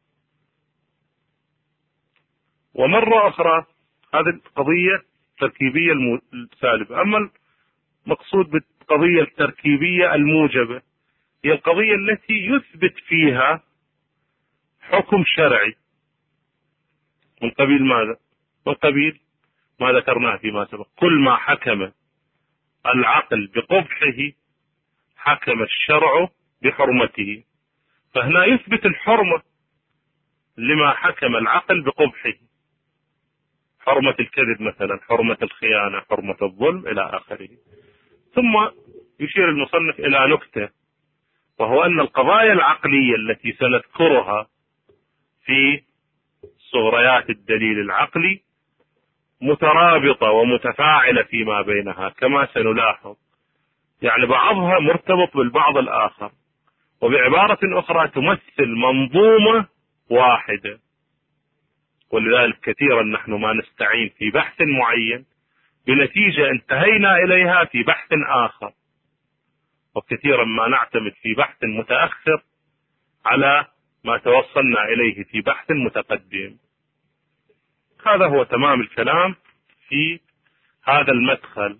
ومرة أخرى هذه القضية التركيبية السالبة. أما المقصود بالقضية التركيبية الموجبة هي القضية التي يثبت فيها حكم شرعي من قبيل ماذا؟ من قبيل ما ذكرناه فيما سبق، كل ما حكم العقل بقبحه حكم الشرع بحرمته. فهنا يثبت الحرمة لما حكم العقل بقبحه، حرمة الكذب مثلا، حرمة الخيانة، حرمة الظلم إلى آخره. ثم يشير المصنف إلى نكتة، وهو أن القضايا العقلية التي سنذكرها في صغريات الدليل العقلي مترابطة ومتفاعلة فيما بينها كما سنلاحظ، يعني بعضها مرتبط بالبعض الآخر، وبعبارة أخرى تمثل منظومة واحدة. ولذلك كثيرا نحن ما نستعين في بحث معين بنتيجة انتهينا إليها في بحث آخر، وكثيرا ما نعتمد في بحث متأخر على ما توصلنا إليه في بحث متقدم. هذا هو تمام الكلام في هذا المدخل.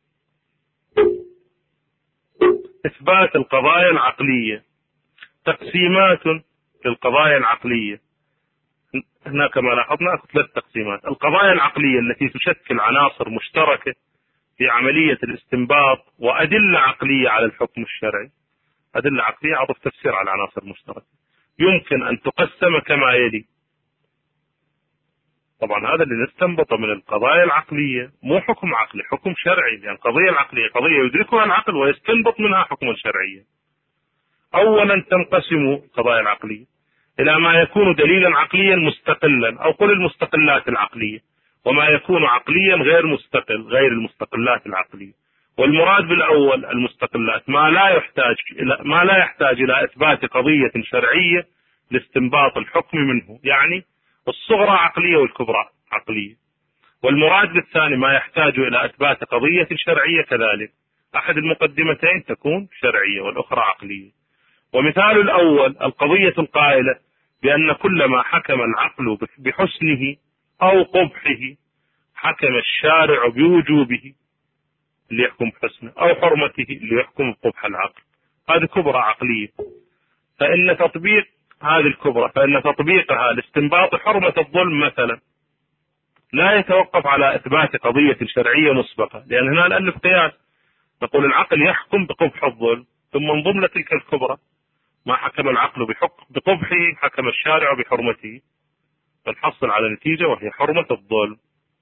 إثبات القضايا العقلية. تقسيمات للقضايا العقلية. هنا كما لاحظنا ثلاث تقسيمات. القضايا العقلية التي تشكل عناصر مشتركة في عملية الاستنباط وأدلة عقلية على الحكم الشرعي. أدلة عقلية عطف تفسير على عناصر مشتركة يمكن أن تقسم كما يلي. طبعا هذا اللي نستنبطه من القضايا العقلية مو حكم عقلي، حكم شرعي، لأن يعني القضية العقلية قضية يدركها العقل ويستنبط منها حكما شرعيا. أولا تنقسم القضايا العقلية إلى ما يكون دليلا عقليا مستقلا، أو قل المستقلات العقلية، وما يكون عقليا غير مستقل، غير المستقلات العقلية. والمراد بالأول المستقلات ما لا يحتاج إلى ما لا يحتاج إلى إثبات قضية شرعية لاستنباط الحكم منه، يعني الصغرى عقلية والكبرى عقلية. والمراد بالثاني ما يحتاج إلى إثبات قضية شرعية كذلك، أحد المقدمتين تكون شرعية والأخرى عقلية. ومثال الأول القضية القائلة بأن كل ما حكم العقل بحسنه أو قبحه حكم الشارع بوجوبه اللي يحكم بحسنه، أو حرمته اللي يحكم بقبح العقل. هذه كبرى عقلية. فإن تطبيق هذه الكبرى فإن تطبيقها لاستنباط حرمة الظلم مثلا لا يتوقف على إثبات قضية شرعية مسبقة، لأن هنا نألف قياس نقول العقل يحكم بقبح الظلم، ثم من ضمن تلك الكبرى ما حكم العقل بحكم بقبحه حكم الشارع بحرمته، فنحصل على نتيجة وهي حرمة الظلم.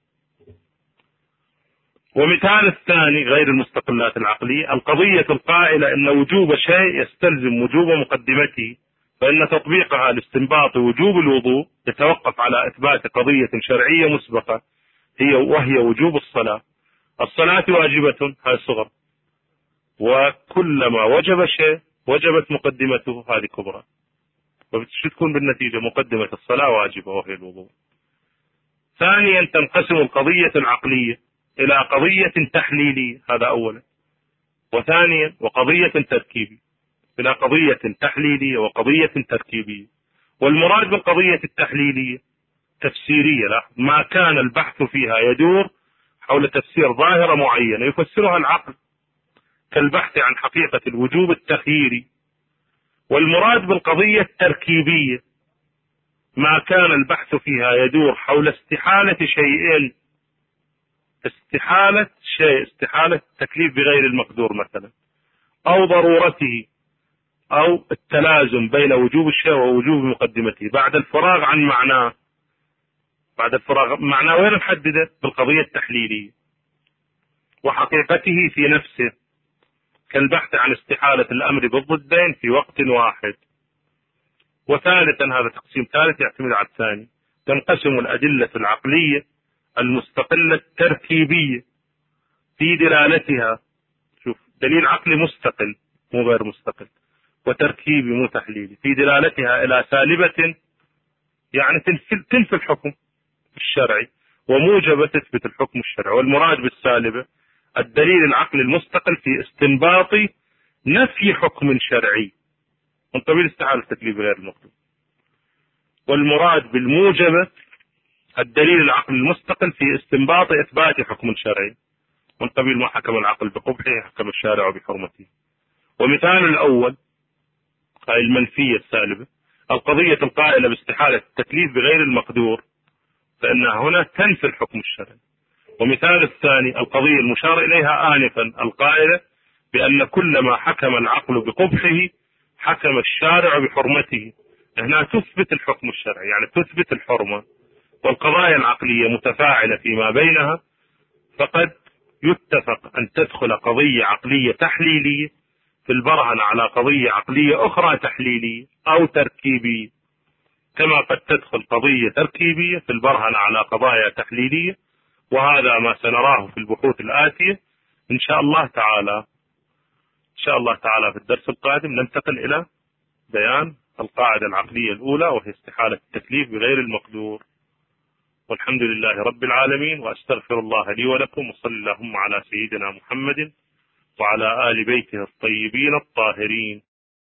ومثال الثاني غير المستقلات العقلية القضية القائلة أن وجوب شيء يستلزم وجوب مقدمته، فإن تطبيقها لاستنباط وجوب الوضوء يتوقف على إثبات قضية شرعية مسبقة هي وهي وجوب الصلاة. الصلاة واجبة هذه صغر، وكلما وجب شيء وجبت مقدمته هذه كبرى، وبتشو تكون بالنتيجة مقدمة الصلاة واجبة وهي الوضوء. ثانيا تنقسم القضية العقلية إلى قضية تحليلية، هذا أولا، وثانيا وقضية تركيبية، إلى قضية تحليلية وقضية تركيبية. والمراد بالقضية التحليلية تفسيرية، لا ما كان البحث فيها يدور حول تفسير ظاهرة معينة يفسرها العقل كالبحث عن حقيقة الوجوب التخييري. والمراد بالقضية التركيبية ما كان البحث فيها يدور حول استحالة شيئين، استحالة شيء استحالة التكليف بغير المقدور مثلا، أو ضرورته، أو التلازم بين وجوب الشيء ووجوب مقدمته بعد الفراغ عن معناه. بعد الفراغ معناه وين نحدده؟ بالقضية التحليلية وحقيقته في نفسه، كالبحث عن استحالة الأمر بالضدين في وقت واحد. وثالثا هذا تقسيم ثالث يعتمد على الثاني، تنقسم الأدلة العقلية المستقلة التركيبية في دلالتها، شوف دليل عقلي مستقل مو غير مستقل، وتركيبي مو تحليلي، في دلالتها إلى سالبة يعني تنفي الحكم الشرعي، وموجبة تثبت الحكم الشرعي. والمراد بالسالبة الدليل العقلي المستقل في استنباط نفي حكم شرعي من قبيل استحالة التكليف غير المطلوب. والمراد بالموجبة الدليل العقلي المستقل في استنباط إثبات حكم شرعي من قبيل ما حكم العقل بقبحه حكم الشارع بحرمته. ومثال الأول هاي المنفية السالبة القضية القائلة باستحالة التكليف بغير المقدور، فإنها هنا تنفي الحكم الشرعي. ومثال الثاني القضية المشار إليها آنفا القائلة بأن كل ما حكم العقل بقبحه حكم الشارع بحرمته، هنا تثبت الحكم الشرعي يعني تثبت الحرمة. والقضايا العقلية متفاعلة فيما بينها، فقد يتفق أن تدخل قضية عقلية تحليلية في البرهن على قضية عقلية أخرى تحليلية أو تركيبية، كما قد تدخل قضية تركيبية في البرهن على قضايا تحليلية. وهذا ما سنراه في البحوث الآتية إن شاء الله تعالى. إن شاء الله تعالى في الدرس القادم ننتقل إلى بيان القاعدة العقلية الأولى وهي استحالة التكليف بغير المقدور. والحمد لله رب العالمين، وأستغفر الله لي ولكم، وصل اللهم على سيدنا محمد وعلى آل بيته الطيبين الطاهرين.